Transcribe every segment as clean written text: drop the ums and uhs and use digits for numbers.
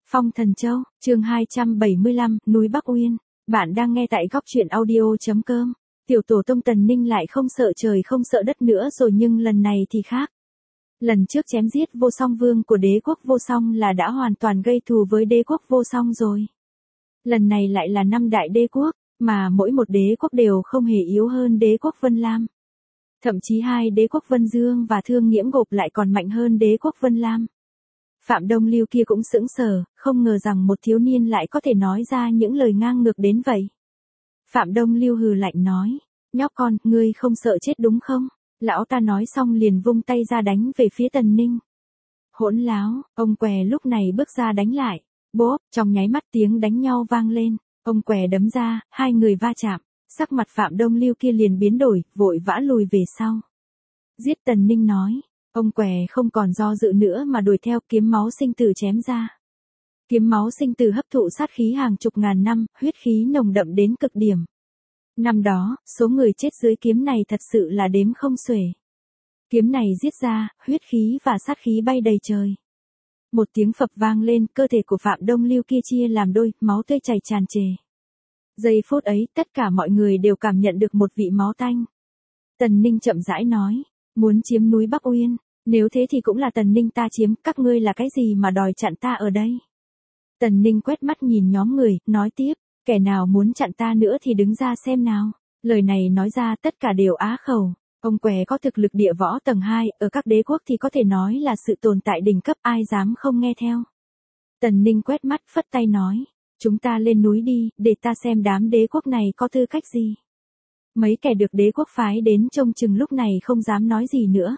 Phong Thần Châu, chương 275, núi Bắc Uyên. Bạn đang nghe tại góc truyện audio.com. Tiểu tổ tông Tần Ninh lại không sợ trời không sợ đất nữa rồi, nhưng lần này thì khác. Lần trước chém giết Vô Song Vương của đế quốc Vô Song là đã hoàn toàn gây thù với đế quốc Vô Song rồi. Lần này lại là 5 đại đế quốc, mà mỗi một đế quốc đều không hề yếu hơn đế quốc Vân Lam. Thậm chí hai đế quốc Vân Dương và Thương Nghiễm gộp lại còn mạnh hơn đế quốc Vân Lam. Phạm Đông Lưu kia cũng sững sờ, không ngờ rằng một thiếu niên lại có thể nói ra những lời ngang ngược đến vậy. Phạm Đông Lưu hừ lạnh nói, nhóc con, ngươi không sợ chết đúng không? Lão ta nói xong liền vung tay ra đánh về phía Tần Ninh. Hỗn láo, ông què lúc này bước ra đánh lại. Bốp, trong nháy mắt tiếng đánh nhau vang lên, ông què đấm ra, hai người va chạm, sắc mặt Phạm Đông Lưu kia liền biến đổi, vội vã lùi về sau. Giết, Tần Ninh nói. Ông què không còn do dự nữa mà đuổi theo, kiếm máu sinh tử chém ra. Kiếm máu sinh tử hấp thụ sát khí hàng chục ngàn năm, huyết khí nồng đậm đến cực điểm. Năm đó, số người chết dưới kiếm này thật sự là đếm không xuể. Kiếm này giết ra, huyết khí và sát khí bay đầy trời. Một tiếng phập vang lên, cơ thể của Phạm Đông Lưu kia chia làm đôi, máu tươi chảy tràn trề. Giây phút ấy, tất cả mọi người đều cảm nhận được một vị máu tanh. Tần Ninh chậm rãi nói, muốn chiếm núi Bắc Uyên. Nếu thế thì cũng là Tần Ninh ta chiếm, các ngươi là cái gì mà đòi chặn ta ở đây? Tần Ninh quét mắt nhìn nhóm người, nói tiếp, kẻ nào muốn chặn ta nữa thì đứng ra xem nào. Lời này nói ra tất cả đều á khẩu. Ông què có thực lực địa võ tầng 2, ở các đế quốc thì có thể nói là sự tồn tại đỉnh cấp, ai dám không nghe theo. Tần Ninh quét mắt phất tay nói, chúng ta lên núi đi, để ta xem đám đế quốc này có tư cách gì. Mấy kẻ được đế quốc phái đến trông chừng lúc này không dám nói gì nữa.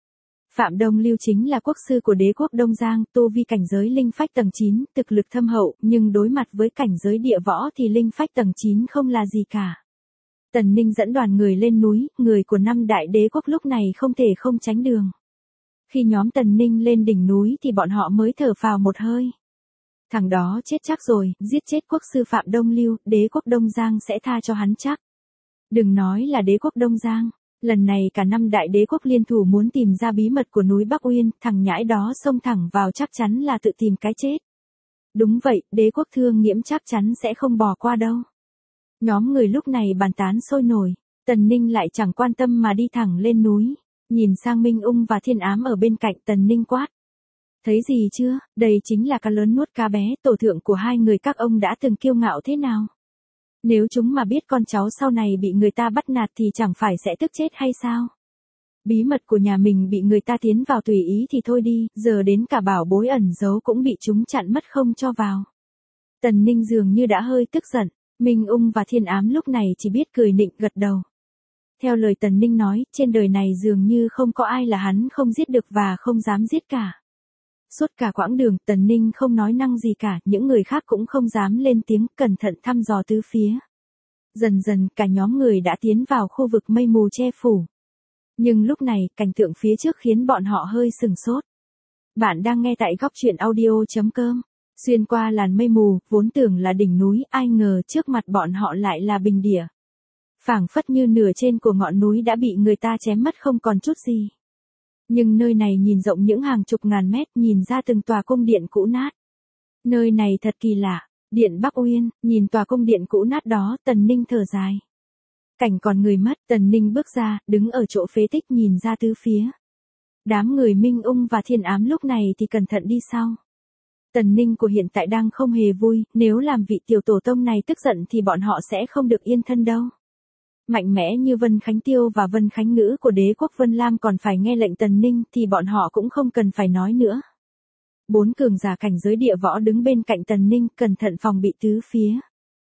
Phạm Đông Lưu chính là quốc sư của đế quốc Đông Giang, tu vi cảnh giới linh phách tầng 9, thực lực thâm hậu, nhưng đối mặt với cảnh giới địa võ thì linh phách tầng 9 không là gì cả. Tần Ninh dẫn đoàn người lên núi, người của 5 đại đế quốc lúc này không thể không tránh đường. Khi nhóm Tần Ninh lên đỉnh núi thì bọn họ mới thở phào một hơi. Thằng đó chết chắc rồi, giết chết quốc sư Phạm Đông Lưu, đế quốc Đông Giang sẽ tha cho hắn chắc. Đừng nói là đế quốc Đông Giang. Lần này cả 5 đại đế quốc liên thủ muốn tìm ra bí mật của núi Bắc Uyên, thằng nhãi đó xông thẳng vào chắc chắn là tự tìm cái chết. Đúng vậy, đế quốc Thương Nghiễm chắc chắn sẽ không bỏ qua đâu. Nhóm người lúc này bàn tán sôi nổi, Tần Ninh lại chẳng quan tâm mà đi thẳng lên núi, nhìn sang Minh Ung và Thiên Ám ở bên cạnh. Tần Ninh quát. Thấy gì chưa, đây chính là cá lớn nuốt cá bé, tổ thượng của hai người các ông đã từng kiêu ngạo thế nào. Nếu chúng mà biết con cháu sau này bị người ta bắt nạt thì chẳng phải sẽ tức chết hay sao? Bí mật của nhà mình bị người ta tiến vào tùy ý thì thôi đi, giờ đến cả bảo bối ẩn giấu cũng bị chúng chặn mất không cho vào. Tần Ninh dường như đã hơi tức giận, Minh Ung và Thiên Ám lúc này chỉ biết cười nịnh gật đầu. Theo lời Tần Ninh nói, trên đời này dường như không có ai là hắn không giết được và không dám giết cả. Suốt cả quãng đường, Tần Ninh không nói năng gì cả, những người khác cũng không dám lên tiếng, cẩn thận thăm dò tứ phía. Dần dần, cả nhóm người đã tiến vào khu vực mây mù che phủ. Nhưng lúc này, cảnh tượng phía trước khiến bọn họ hơi sừng sốt. Bạn đang nghe tại góc truyện audio.com. Xuyên qua làn mây mù, vốn tưởng là đỉnh núi, ai ngờ trước mặt bọn họ lại là bình địa. Phảng phất như nửa trên của ngọn núi đã bị người ta chém mất không còn chút gì. Nhưng nơi này nhìn rộng những hàng chục ngàn mét, nhìn ra từng tòa cung điện cũ nát. Nơi này thật kỳ lạ, điện Bắc Uyên, nhìn tòa cung điện cũ nát đó, Tần Ninh thở dài. Cảnh còn người mất, Tần Ninh bước ra, đứng ở chỗ phế tích nhìn ra tứ phía. Đám người Minh Ung và Thiên Ám lúc này thì cẩn thận đi sau. Tần Ninh của hiện tại đang không hề vui, nếu làm vị tiểu tổ tông này tức giận thì bọn họ sẽ không được yên thân đâu. Mạnh mẽ như Vân Khánh Tiêu và Vân Khánh Ngữ của đế quốc Vân Lam còn phải nghe lệnh Tần Ninh thì bọn họ cũng không cần phải nói nữa. 4 cường giả cảnh giới địa võ đứng bên cạnh Tần Ninh, cẩn thận phòng bị tứ phía.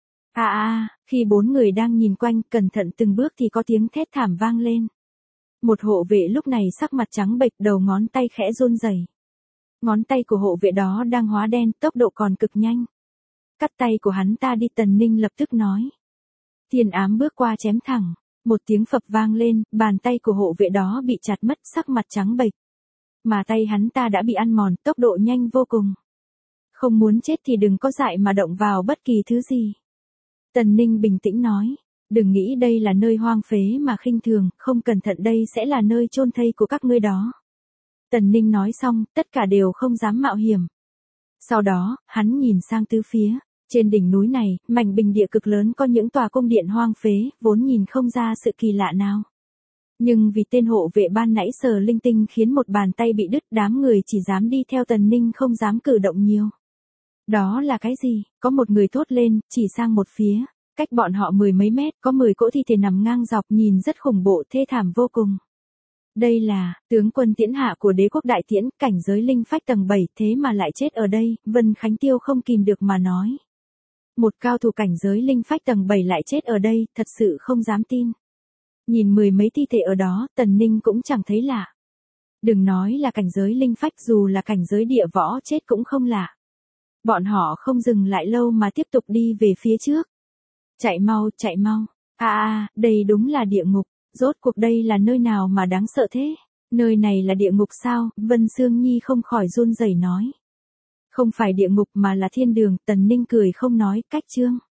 Khi 4 người đang nhìn quanh, cẩn thận từng bước thì có tiếng thét thảm vang lên. Một hộ vệ lúc này sắc mặt trắng bệch, đầu ngón tay khẽ run rẩy. Ngón tay của hộ vệ đó đang hóa đen, tốc độ còn cực nhanh. Cắt tay của hắn ta đi, Tần Ninh lập tức nói. Thiên Ám bước qua chém thẳng, một tiếng phập vang lên, bàn tay của hộ vệ đó bị chặt mất, sắc mặt trắng bệch. Mà tay hắn ta đã bị ăn mòn, tốc độ nhanh vô cùng. Không muốn chết thì đừng có dại mà động vào bất kỳ thứ gì. Tần Ninh bình tĩnh nói, đừng nghĩ đây là nơi hoang phế mà khinh thường, không cẩn thận đây sẽ là nơi chôn thây của các ngươi đó. Tần Ninh nói xong, tất cả đều không dám mạo hiểm. Sau đó, hắn nhìn sang tứ phía. Trên đỉnh núi này, mảnh bình địa cực lớn có những tòa cung điện hoang phế, vốn nhìn không ra sự kỳ lạ nào. Nhưng vì tên hộ vệ ban nãy sờ linh tinh khiến một bàn tay bị đứt, đám người chỉ dám đi theo Tần Ninh không dám cử động nhiều. Đó là cái gì? Có một người thốt lên, chỉ sang một phía. Cách bọn họ 10 mấy mét, có 10 cỗ thi thể nằm ngang dọc, nhìn rất khủng bộ, thê thảm vô cùng. Đây là tướng quân tiễn hạ của đế quốc Đại Tiễn, cảnh giới linh phách tầng 7, thế mà lại chết ở đây. Vân Khánh Tiêu không kìm được mà nói. Một cao thủ cảnh giới linh phách tầng 7 lại chết ở đây, thật sự không dám tin. Nhìn 10 mấy thi thể ở đó, Tần Ninh cũng chẳng thấy lạ. Đừng nói là cảnh giới linh phách, dù là cảnh giới địa võ chết cũng không lạ. Bọn họ không dừng lại lâu mà tiếp tục đi về phía trước. Chạy mau, chạy mau. Đây đúng là địa ngục. Rốt cuộc đây là nơi nào mà đáng sợ thế? Nơi này là địa ngục sao? Vân Sương Nhi không khỏi run rẩy nói. Không phải địa ngục mà là thiên đường. Tần Ninh cười không nói, cách chương.